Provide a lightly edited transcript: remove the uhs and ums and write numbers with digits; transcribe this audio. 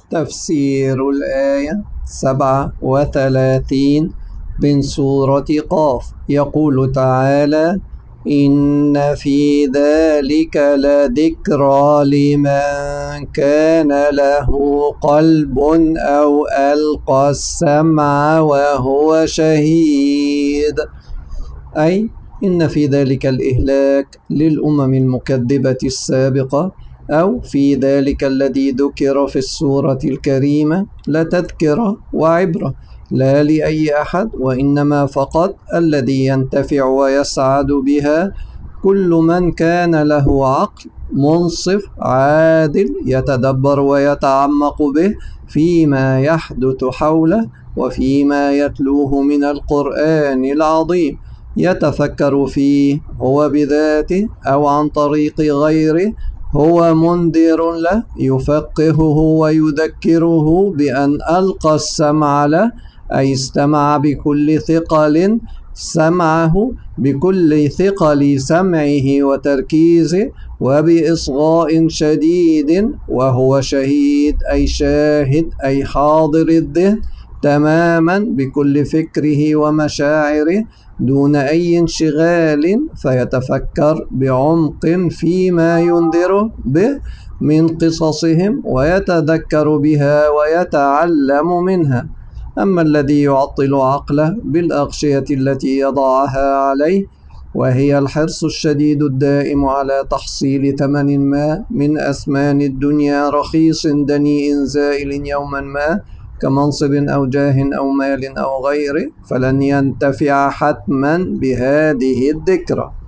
تفسير الآية 37 من سورة قاف. يقول تعالى: إن في ذلك لذكرى لمن كان له قلب أو ألقى السمع وهو شهيد. أي إن في ذلك الإهلاك للأمم المكذبة السابقة، أو في ذلك الذي ذكر في السورة الكريمة لتذكرة وعبرة، لا لأي أحد، وإنما فقط الذي ينتفع ويسعد بها كل من كان له عقل منصف عادل يتدبر ويتعمق به فيما يحدث حوله وفيما يتلوه من القرآن العظيم، يتفكر فيه هو بذاته أو عن طريق غيره، هو منذر له يفقهه ويذكره بأن ألقى السمع له، أي استمع بكل ثقل سمعه، بكل ثقل سمعه وتركيزه، وبإصغاء شديد، وهو شهيد أي شاهد أي حاضر الذهن تماما بكل فكره ومشاعره دون أي انشغال، فيتفكر بعمق فيما ينذره به من قصصهم ويتذكر بها ويتعلم منها. أما الذي يعطل عقله بالأغشية التي يضعها عليه، وهي الحرص الشديد الدائم على تحصيل ثمن ما من أثمان الدنيا رخيص دنيء زائل يوما ما، كمنصب أو جاه أو مال أو غيره، فلن ينتفع حتما بهذه الذكرى.